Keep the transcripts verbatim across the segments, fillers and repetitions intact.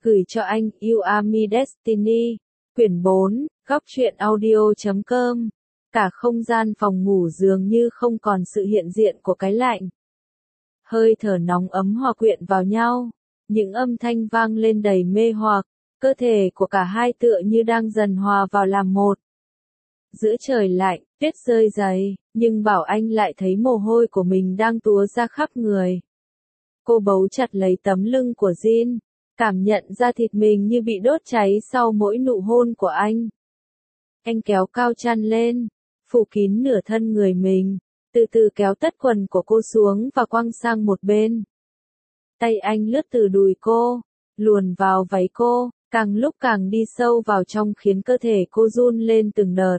Gửi cho anh, You Are My Destiny. Quyển bốn, góc truyện audio chấm com. Cả không gian phòng ngủ dường như không còn sự hiện diện của cái lạnh. Hơi thở nóng ấm hòa quyện vào nhau. Những âm thanh vang lên đầy mê hoặc. Cơ thể của cả hai tựa như đang dần hòa vào làm một. Giữa trời lạnh, tuyết rơi dày, nhưng Bảo Anh lại thấy mồ hôi của mình đang túa ra khắp người. Cô bấu chặt lấy tấm lưng của Jin, cảm nhận da thịt mình như bị đốt cháy sau mỗi nụ hôn của anh. Anh kéo cao chăn lên, phủ kín nửa thân người mình, từ từ kéo tất quần của cô xuống và quăng sang một bên. Tay anh lướt từ đùi cô, luồn vào váy cô, càng lúc càng đi sâu vào trong khiến cơ thể cô run lên từng đợt.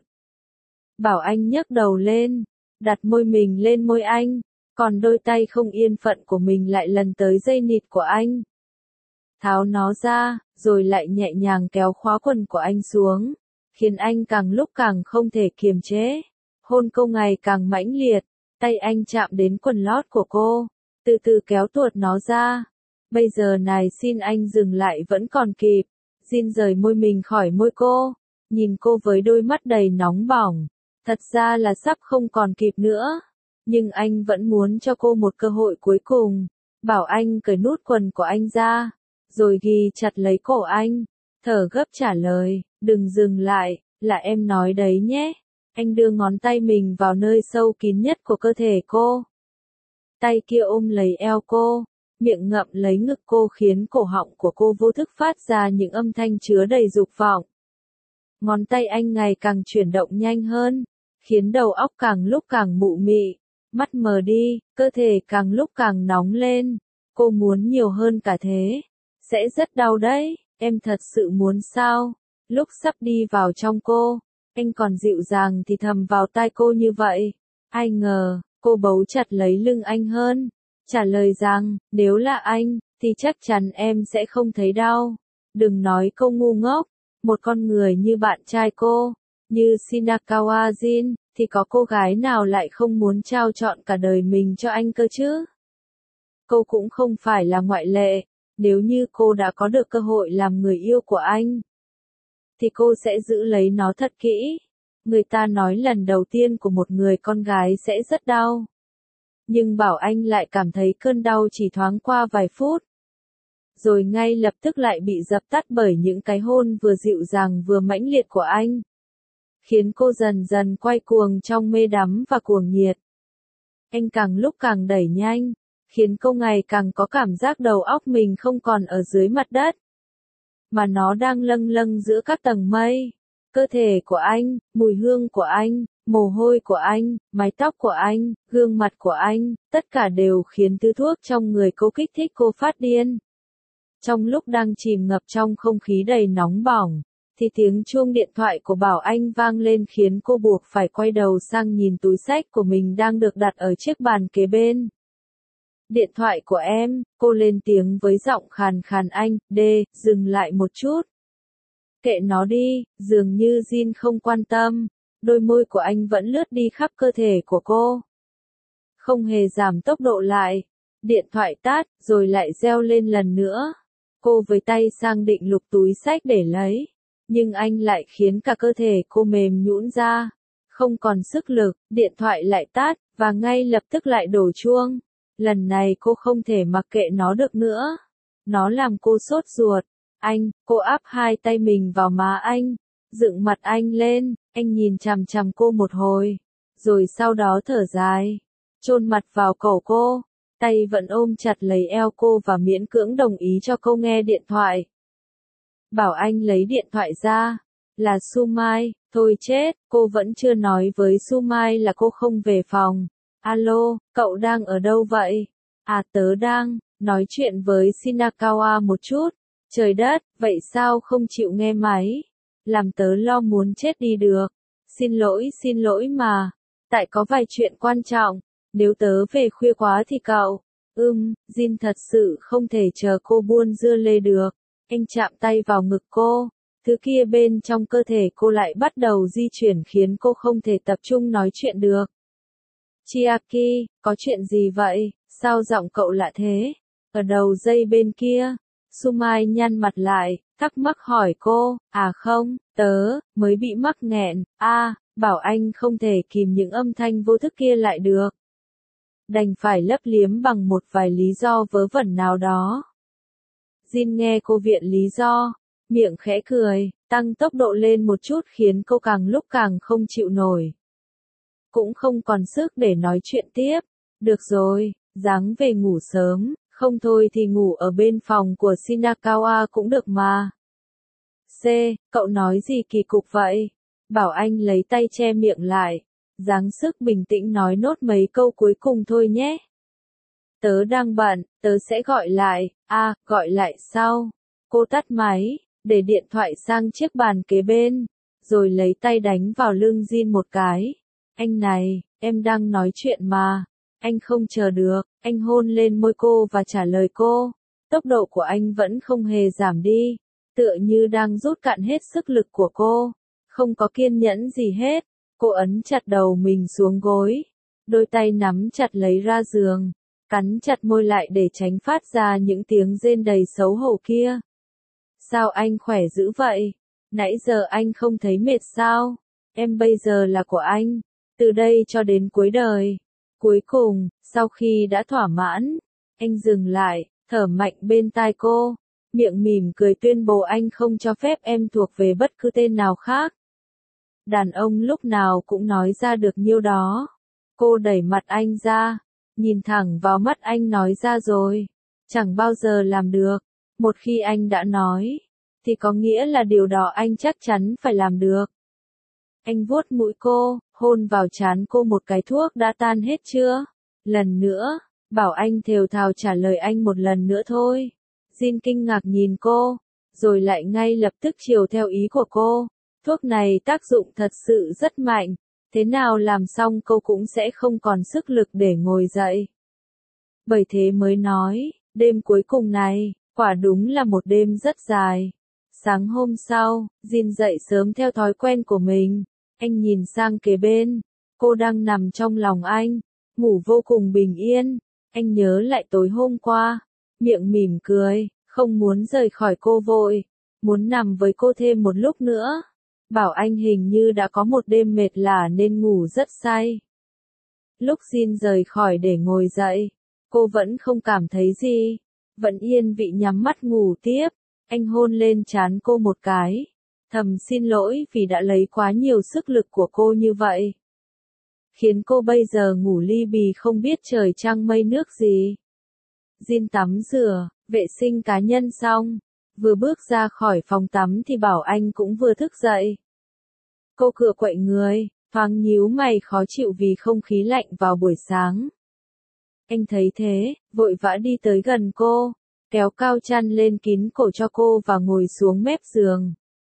Bảo Anh nhấc đầu lên, đặt môi mình lên môi anh, còn đôi tay không yên phận của mình lại lần tới dây nịt của anh. Tháo nó ra, rồi lại nhẹ nhàng kéo khóa quần của anh xuống, khiến anh càng lúc càng không thể kiềm chế. Hôn cô ngày càng mãnh liệt, tay anh chạm đến quần lót của cô, từ từ kéo tuột nó ra. Bây giờ này xin anh dừng lại vẫn còn kịp. Jin rời môi mình khỏi môi cô, nhìn cô với đôi mắt đầy nóng bỏng. Thật ra là sắp không còn kịp nữa, nhưng anh vẫn muốn cho cô một cơ hội cuối cùng. Bảo Anh cởi nút quần của anh ra, rồi ghi chặt lấy cổ anh, thở gấp trả lời, đừng dừng lại, là em nói đấy nhé. Anh đưa ngón tay mình vào nơi sâu kín nhất của cơ thể cô. Tay kia ôm lấy eo cô, miệng ngậm lấy ngực cô khiến cổ họng của cô vô thức phát ra những âm thanh chứa đầy dục vọng. Ngón tay anh ngày càng chuyển động nhanh hơn, khiến đầu óc càng lúc càng mụ mị, mắt mờ đi, cơ thể càng lúc càng nóng lên. Cô muốn nhiều hơn cả thế. Sẽ rất đau đấy, em thật sự muốn sao? Lúc sắp đi vào trong cô, anh còn dịu dàng thì thầm vào tai cô như vậy. Ai ngờ, cô bấu chặt lấy lưng anh hơn, trả lời rằng, nếu là anh, thì chắc chắn em sẽ không thấy đau. Đừng nói câu ngu ngốc, một con người như bạn trai cô, như Shinakawa Jin, thì có cô gái nào lại không muốn trao trọn cả đời mình cho anh cơ chứ? Cô cũng không phải là ngoại lệ, nếu như cô đã có được cơ hội làm người yêu của anh, thì cô sẽ giữ lấy nó thật kỹ. Người ta nói lần đầu tiên của một người con gái sẽ rất đau. Nhưng Bảo Anh lại cảm thấy cơn đau chỉ thoáng qua vài phút, rồi ngay lập tức lại bị dập tắt bởi những cái hôn vừa dịu dàng vừa mãnh liệt của anh, khiến cô dần dần quay cuồng trong mê đắm và cuồng nhiệt. Anh càng lúc càng đẩy nhanh, khiến cô ngày càng có cảm giác đầu óc mình không còn ở dưới mặt đất, mà nó đang lâng lâng giữa các tầng mây. Cơ thể của anh, mùi hương của anh, mồ hôi của anh, mái tóc của anh, gương mặt của anh, tất cả đều khiến thứ thuốc trong người cô kích thích cô phát điên. Trong lúc đang chìm ngập trong không khí đầy nóng bỏng, thì tiếng chuông điện thoại của Bảo Anh vang lên khiến cô buộc phải quay đầu sang nhìn túi xách của mình đang được đặt ở chiếc bàn kế bên. Điện thoại của em, cô lên tiếng với giọng khàn khàn. Anh, đê, dừng lại một chút. Kệ nó đi, dường như Jin không quan tâm, đôi môi của anh vẫn lướt đi khắp cơ thể của cô. Không hề giảm tốc độ lại, điện thoại tắt, rồi lại reo lên lần nữa. Cô với tay sang định lục túi xách để lấy, nhưng anh lại khiến cả cơ thể cô mềm nhũn ra, không còn sức lực. Điện thoại lại tắt, và ngay lập tức lại đổ chuông. Lần này cô không thể mặc kệ nó được nữa. Nó làm cô sốt ruột. Anh, cô áp hai tay mình vào má anh, dựng mặt anh lên, anh nhìn chằm chằm cô một hồi, rồi sau đó thở dài, chôn mặt vào cổ cô, tay vẫn ôm chặt lấy eo cô và miễn cưỡng đồng ý cho cô nghe điện thoại. Bảo Anh lấy điện thoại ra, là Su Mai. Thôi chết, cô vẫn chưa nói với Su Mai là cô không về phòng. Alo, cậu đang ở đâu vậy? À, tớ đang nói chuyện với Shinakawa một chút. Trời đất, vậy sao không chịu nghe máy? Làm tớ lo muốn chết đi được. Xin lỗi, xin lỗi mà. Tại có vài chuyện quan trọng. Nếu tớ về khuya quá thì cậu. Ừm, Jin thật sự không thể chờ cô buôn dưa lê được. Anh chạm tay vào ngực cô. Thứ kia bên trong cơ thể cô lại bắt đầu di chuyển khiến cô không thể tập trung nói chuyện được. Chiaki, có chuyện gì vậy? Sao giọng cậu lạ thế? Ở đầu dây bên kia, Sumai nhăn mặt lại, thắc mắc hỏi cô, à không, tớ, mới bị mắc nghẹn, a à, bảo anh không thể kìm những âm thanh vô thức kia lại được. Đành phải lấp liếm bằng một vài lý do vớ vẩn nào đó. Jin nghe cô viện lý do, miệng khẽ cười, tăng tốc độ lên một chút khiến cô càng lúc càng không chịu nổi. Cũng không còn sức để nói chuyện tiếp. Được rồi, ráng về ngủ sớm, không thôi thì ngủ ở bên phòng của Shinakawa cũng được mà. C, cậu nói gì kỳ cục vậy? Bảo Anh lấy tay che miệng lại, dáng sức bình tĩnh nói nốt mấy câu cuối cùng thôi nhé. Tớ đang bận, tớ sẽ gọi lại, à, gọi lại sau. Cô tắt máy, để điện thoại sang chiếc bàn kế bên, rồi lấy tay đánh vào lưng Jin một cái. Anh này, em đang nói chuyện mà. Anh không chờ được, anh hôn lên môi cô và trả lời cô. Tốc độ của anh vẫn không hề giảm đi, tựa như đang rút cạn hết sức lực của cô. Không có kiên nhẫn gì hết, cô ấn chặt đầu mình xuống gối. Đôi tay nắm chặt lấy ra giường, cắn chặt môi lại để tránh phát ra những tiếng rên đầy xấu hổ kia. Sao anh khỏe dữ vậy? Nãy giờ anh không thấy mệt sao? Em bây giờ là của anh, từ đây cho đến cuối đời. Cuối cùng, sau khi đã thỏa mãn, anh dừng lại, thở mạnh bên tai cô, miệng mỉm cười tuyên bố anh không cho phép em thuộc về bất cứ tên nào khác. Đàn ông lúc nào cũng nói ra được nhiêu đó. Cô đẩy mặt anh ra, nhìn thẳng vào mắt anh nói ra rồi. Chẳng bao giờ làm được. Một khi anh đã nói, thì có nghĩa là điều đó anh chắc chắn phải làm được. Anh vuốt mũi cô, hôn vào trán cô một cái. Thuốc đã tan hết chưa? Lần nữa, Bảo Anh thều thào trả lời anh một lần nữa thôi. Jin kinh ngạc nhìn cô, rồi lại ngay lập tức chiều theo ý của cô. Thuốc này tác dụng thật sự rất mạnh, thế nào làm xong cô cũng sẽ không còn sức lực để ngồi dậy. Bởi thế mới nói, đêm cuối cùng này, quả đúng là một đêm rất dài. Sáng hôm sau, Jin dậy sớm theo thói quen của mình. Anh nhìn sang kế bên, cô đang nằm trong lòng anh, ngủ vô cùng bình yên. Anh nhớ lại tối hôm qua, miệng mỉm cười, không muốn rời khỏi cô vội, muốn nằm với cô thêm một lúc nữa. Bảo Anh hình như đã có một đêm mệt lả nên ngủ rất say. Lúc Jin rời khỏi để ngồi dậy, cô vẫn không cảm thấy gì, vẫn yên vị nhắm mắt ngủ tiếp. Anh hôn lên trán cô một cái, thầm xin lỗi vì đã lấy quá nhiều sức lực của cô như vậy, khiến cô bây giờ ngủ li bì không biết trời trăng mây nước gì. Jin tắm rửa, vệ sinh cá nhân xong, vừa bước ra khỏi phòng tắm thì Bảo Anh cũng vừa thức dậy. Cô cựa quậy người, thoáng nhíu mày khó chịu vì không khí lạnh vào buổi sáng. Anh thấy thế, vội vã đi tới gần cô, kéo cao chăn lên kín cổ cho cô và ngồi xuống mép giường.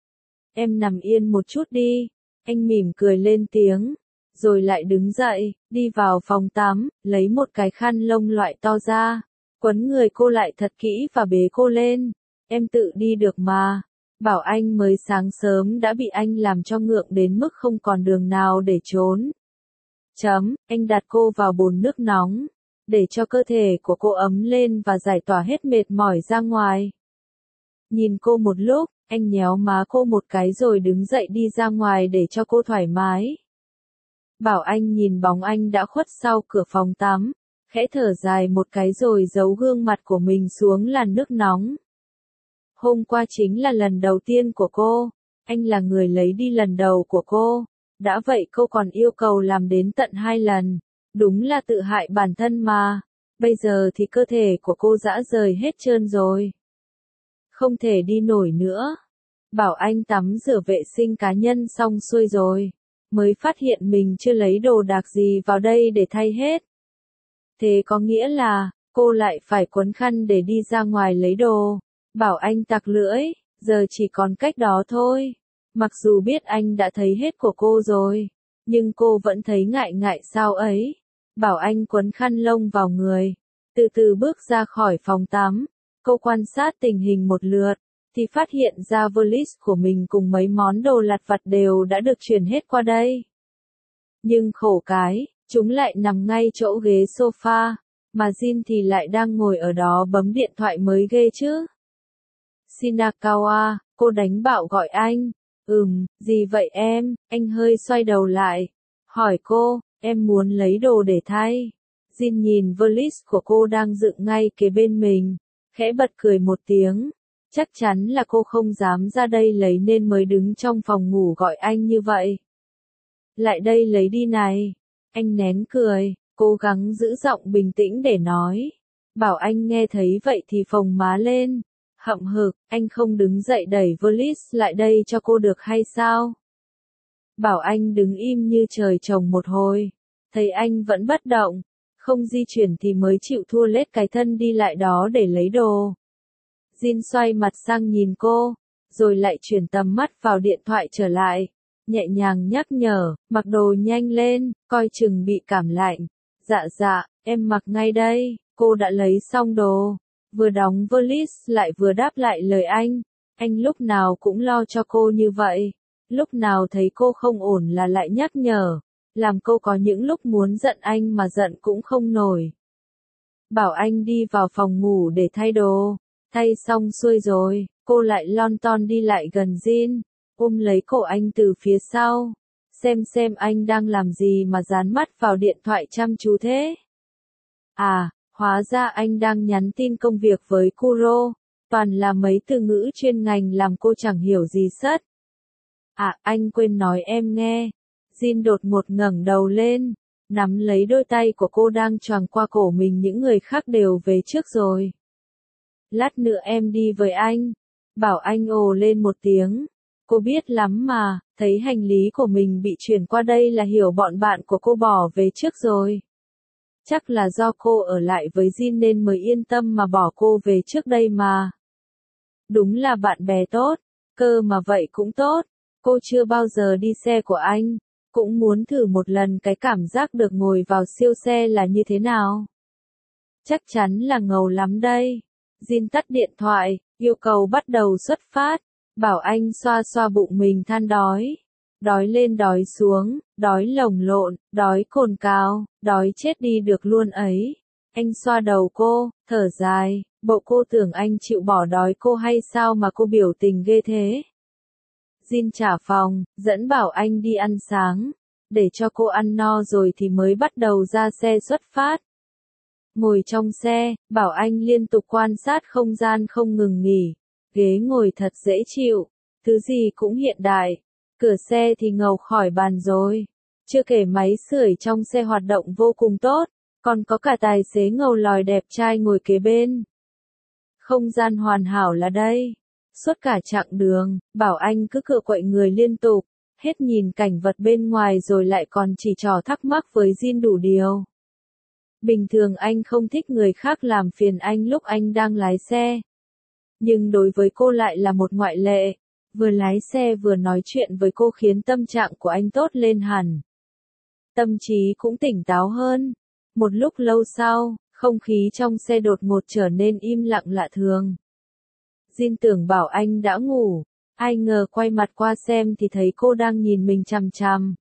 Em nằm yên một chút đi, anh mỉm cười lên tiếng, rồi lại đứng dậy, đi vào phòng tắm, lấy một cái khăn lông loại to ra, quấn người cô lại thật kỹ và bế cô lên. Em tự đi được mà. Bảo Anh mới sáng sớm đã bị anh làm cho ngượng đến mức không còn đường nào để trốn. Chấm, anh đặt cô vào bồn nước nóng, để cho cơ thể của cô ấm lên và giải tỏa hết mệt mỏi ra ngoài. Nhìn cô một lúc, anh nhéo má cô một cái rồi đứng dậy đi ra ngoài để cho cô thoải mái. Bảo Anh nhìn bóng anh đã khuất sau cửa phòng tắm, khẽ thở dài một cái rồi giấu gương mặt của mình xuống làn nước nóng. Hôm qua chính là lần đầu tiên của cô, anh là người lấy đi lần đầu của cô, đã vậy cô còn yêu cầu làm đến tận hai lần, đúng là tự hại bản thân mà. Bây giờ thì cơ thể của cô rã rời hết trơn rồi, không thể đi nổi nữa. Bảo Anh tắm rửa vệ sinh cá nhân xong xuôi rồi, mới phát hiện mình chưa lấy đồ đạc gì vào đây để thay hết. Thế có nghĩa là, cô lại phải quấn khăn để đi ra ngoài lấy đồ. Bảo Anh tặc lưỡi, giờ chỉ còn cách đó thôi. Mặc dù biết anh đã thấy hết của cô rồi, nhưng cô vẫn thấy ngại ngại sao ấy. Bảo Anh quấn khăn lông vào người, từ từ bước ra khỏi phòng tắm. Cô quan sát tình hình một lượt, thì phát hiện ra valise của mình cùng mấy món đồ lặt vặt đều đã được chuyển hết qua đây. Nhưng khổ cái, chúng lại nằm ngay chỗ ghế sofa, mà Jin thì lại đang ngồi ở đó bấm điện thoại mới ghê chứ. Shinakawa, cô đánh bạo gọi anh. Ừm, gì vậy em? Anh hơi xoay đầu lại. Hỏi cô, em muốn lấy đồ để thay. Jin nhìn valise của cô đang dựng ngay kế bên mình, khẽ bật cười một tiếng. Chắc chắn là cô không dám ra đây lấy nên mới đứng trong phòng ngủ gọi anh như vậy. Lại đây lấy đi này. Anh nén cười, cố gắng giữ giọng bình tĩnh để nói. Bảo anh nghe thấy vậy thì phồng má lên. Hậm hực, anh không đứng dậy đẩy valise lại đây cho cô được hay sao? Bảo anh đứng im như trời trồng một hồi. Thấy anh vẫn bất động, không di chuyển thì mới chịu thua lết cái thân đi lại đó để lấy đồ. Jin xoay mặt sang nhìn cô, rồi lại chuyển tầm mắt vào điện thoại trở lại. Nhẹ nhàng nhắc nhở, mặc đồ nhanh lên, coi chừng bị cảm lạnh. Dạ dạ, em mặc ngay đây, cô đã lấy xong đồ. Vừa đóng valise lại vừa đáp lại lời anh. Anh lúc nào cũng lo cho cô như vậy. Lúc nào thấy cô không ổn là lại nhắc nhở. Làm cô có những lúc muốn giận anh mà giận cũng không nổi. Bảo anh đi vào phòng ngủ để thay đồ. Thay xong xuôi rồi, cô lại lon ton đi lại gần Jin, ôm lấy cổ anh từ phía sau. Xem xem anh đang làm gì mà dán mắt vào điện thoại chăm chú thế. À, hóa ra anh đang nhắn tin công việc với Kuro, toàn là mấy từ ngữ chuyên ngành làm cô chẳng hiểu gì sất. À, anh quên nói em nghe. Jin đột ngột ngẩng đầu lên, nắm lấy đôi tay của cô đang choàng qua cổ mình, những người khác đều về trước rồi. Lát nữa em đi với anh. Bảo anh ồ lên một tiếng. Cô biết lắm mà, thấy hành lý của mình bị chuyển qua đây là hiểu bọn bạn của cô bỏ về trước rồi. Chắc là do cô ở lại với Jin nên mới yên tâm mà bỏ cô về trước đây mà. Đúng là bạn bè tốt, cơ mà vậy cũng tốt. Cô chưa bao giờ đi xe của anh, cũng muốn thử một lần cái cảm giác được ngồi vào siêu xe là như thế nào. Chắc chắn là ngầu lắm đây. Jin tắt điện thoại, yêu cầu bắt đầu xuất phát. Bảo anh xoa xoa bụng mình than đói. Đói lên đói xuống, đói lồng lộn, đói cồn cào, đói chết đi được luôn ấy. Anh xoa đầu cô, thở dài, bộ cô tưởng anh chịu bỏ đói cô hay sao mà cô biểu tình ghê thế. Jin trả phòng, dẫn Bảo anh đi ăn sáng, để cho cô ăn no rồi thì mới bắt đầu ra xe xuất phát. Ngồi trong xe, Bảo anh liên tục quan sát không gian không ngừng nghỉ. Ghế ngồi thật dễ chịu, thứ gì cũng hiện đại. Cửa xe thì ngầu khỏi bàn rồi. Chưa kể máy sưởi trong xe hoạt động vô cùng tốt, còn có cả tài xế ngầu lòi đẹp trai ngồi kế bên. Không gian hoàn hảo là đây. Suốt cả chặng đường, Bảo anh cứ cựa quậy người liên tục, hết nhìn cảnh vật bên ngoài rồi lại còn chỉ trò thắc mắc với Jin đủ điều. Bình thường anh không thích người khác làm phiền anh lúc anh đang lái xe. Nhưng đối với cô lại là một ngoại lệ. Vừa lái xe vừa nói chuyện với cô khiến tâm trạng của anh tốt lên hẳn. Tâm trí cũng tỉnh táo hơn. Một lúc lâu sau, không khí trong xe đột ngột trở nên im lặng lạ thường. Jin tưởng Bảo anh đã ngủ, ai ngờ quay mặt qua xem thì thấy cô đang nhìn mình chằm chằm.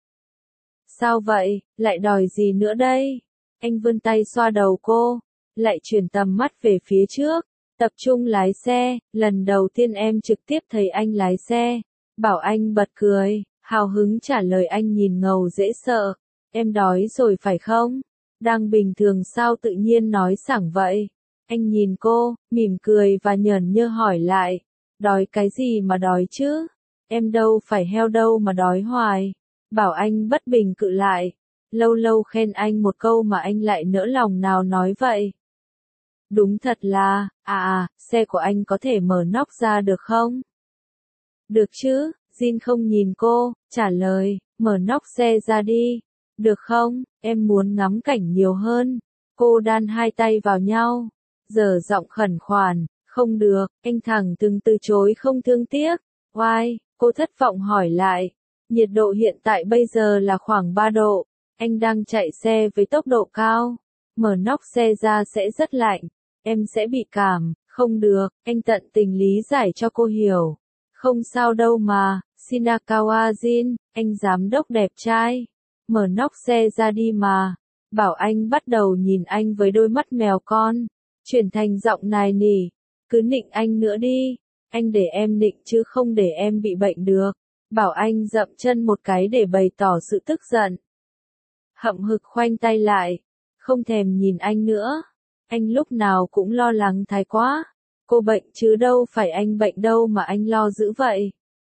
Sao vậy, lại đòi gì nữa đây? Anh vươn tay xoa đầu cô, lại chuyển tầm mắt về phía trước, tập trung lái xe. Lần đầu tiên em trực tiếp thấy anh lái xe. Bảo anh bật cười, hào hứng trả lời anh nhìn ngầu dễ sợ. Em đói rồi phải không? Đang bình thường sao tự nhiên nói sảng vậy? Anh nhìn cô, mỉm cười và nhởn nhơ hỏi lại. Đói cái gì mà đói chứ? Em đâu phải heo đâu mà đói hoài. Bảo anh bất bình cự lại. Lâu lâu khen anh một câu mà anh lại nỡ lòng nào nói vậy. Đúng thật là, à à, xe của anh có thể mở nóc ra được không? Được chứ, Jin không nhìn cô, trả lời, mở nóc xe ra đi. Được không, em muốn ngắm cảnh nhiều hơn. Cô đan hai tay vào nhau, giở giọng khẩn khoản, không được, anh thẳng từng từ chối không thương tiếc. Oai, cô thất vọng hỏi lại. Nhiệt độ hiện tại bây giờ là khoảng ba độ, anh đang chạy xe với tốc độ cao. Mở nóc xe ra sẽ rất lạnh, em sẽ bị cảm, không được, anh tận tình lý giải cho cô hiểu. Không sao đâu mà, Shinakawa Jin, anh giám đốc đẹp trai. Mở nóc xe ra đi mà. Bảo anh bắt đầu nhìn anh với đôi mắt mèo con, chuyển thành giọng nài nỉ. Cứ nịnh anh nữa đi. Anh để em nịnh chứ không để em bị bệnh được. Bảo Anh dậm chân một cái để bày tỏ sự tức giận. Hậm hực khoanh tay lại, không thèm nhìn anh nữa. Anh lúc nào cũng lo lắng thái quá. Cô bệnh chứ đâu phải anh bệnh đâu mà anh lo dữ vậy.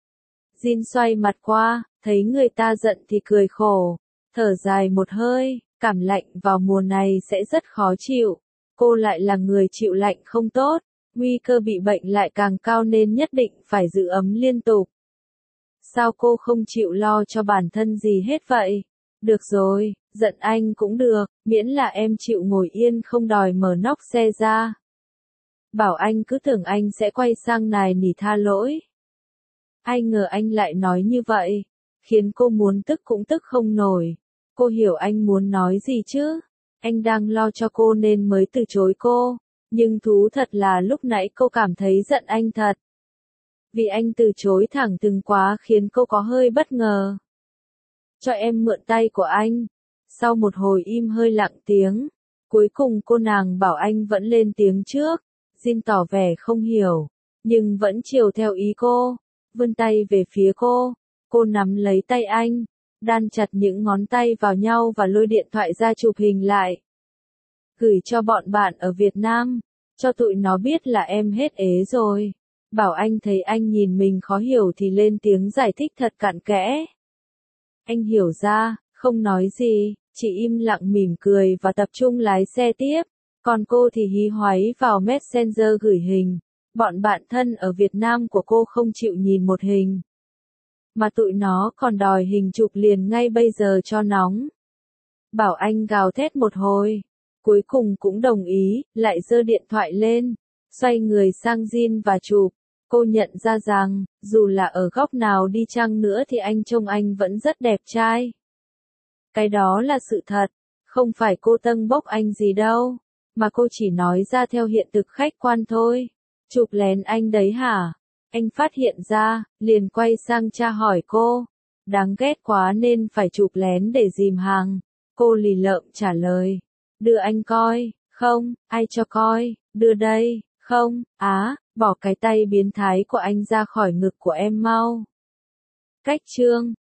Jin xoay mặt qua, thấy người ta giận thì cười khổ, thở dài một hơi, cảm lạnh vào mùa này sẽ rất khó chịu. Cô lại là người chịu lạnh không tốt, nguy cơ bị bệnh lại càng cao nên nhất định phải giữ ấm liên tục. Sao cô không chịu lo cho bản thân gì hết vậy? Được rồi, giận anh cũng được, miễn là em chịu ngồi yên không đòi mở nóc xe ra. Bảo Anh cứ tưởng anh sẽ quay sang nài nỉ tha lỗi. Ai ngờ anh lại nói như vậy, khiến cô muốn tức cũng tức không nổi. Cô hiểu anh muốn nói gì chứ? Anh đang lo cho cô nên mới từ chối cô, nhưng thú thật là lúc nãy cô cảm thấy giận anh thật. Vì anh từ chối thẳng thừng quá khiến cô có hơi bất ngờ. Cho em mượn tay của anh. Sau một hồi im hơi lặng tiếng, cuối cùng cô nàng Bảo Anh vẫn lên tiếng trước. Jin tỏ vẻ không hiểu, nhưng vẫn chiều theo ý cô, vươn tay về phía cô. Cô nắm lấy tay anh, đan chặt những ngón tay vào nhau và lôi điện thoại ra chụp hình lại. Gửi cho bọn bạn ở Việt Nam, cho tụi nó biết là em hết ế rồi. Bảo Anh thấy anh nhìn mình khó hiểu thì lên tiếng giải thích thật cặn kẽ. Anh hiểu ra, không nói gì, chỉ im lặng mỉm cười và tập trung lái xe tiếp. Còn cô thì hí hoáy vào Messenger gửi hình. Bọn bạn thân ở Việt Nam của cô không chịu nhìn một hình, mà tụi nó còn đòi hình chụp liền ngay bây giờ cho nóng. Bảo Anh gào thét một hồi, cuối cùng cũng đồng ý, lại giơ điện thoại lên, xoay người sang Jin và chụp. Cô nhận ra rằng, dù là ở góc nào đi chăng nữa thì anh trông anh vẫn rất đẹp trai. Cái đó là sự thật, không phải cô tâng bốc anh gì đâu, mà cô chỉ nói ra theo hiện thực khách quan thôi. Chụp lén anh đấy hả? Anh phát hiện ra, liền quay sang tra hỏi cô. Đáng ghét quá nên phải chụp lén để dìm hàng. Cô lì lợm trả lời. Đưa anh coi, không, ai cho coi, đưa đây, không, á, bỏ cái tay biến thái của anh ra khỏi ngực của em mau. Cách chương